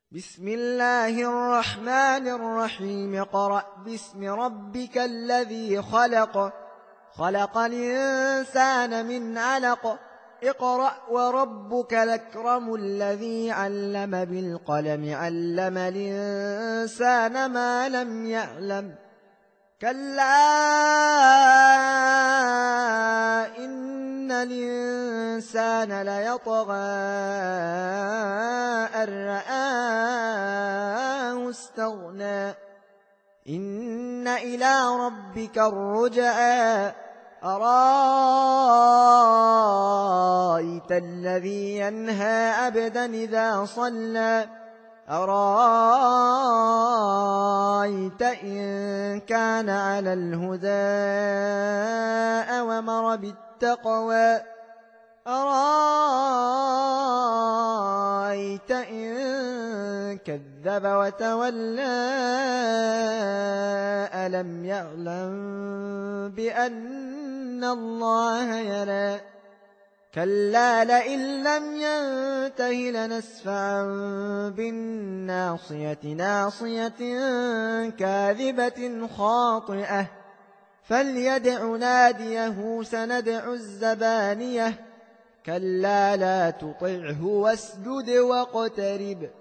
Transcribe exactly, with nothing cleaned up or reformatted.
بسم الله الرحمن الرحيم اقرأ باسم ربك الذي خلق خلق الإنسان من علق اقرأ وربك الأكرم الذي علم بالقلم علم الإنسان ما لم يعلم كلا إن الإنسان ليطغى أن رآه استغنى إن إلى ربك الرجعى أرايت الذي ينهى عبدا إذا صلى أرايت إن كان على الهدى أوامر بالتقوى أرايت إن كذب وتولى ألم يعلم بأن الله يرى كلا لئن لم ينته لنسفعا بالناصية ناصية كاذبة خاطئة فليدع ناديه سندع الزبانية كلا لا تطعه واسجد واقترب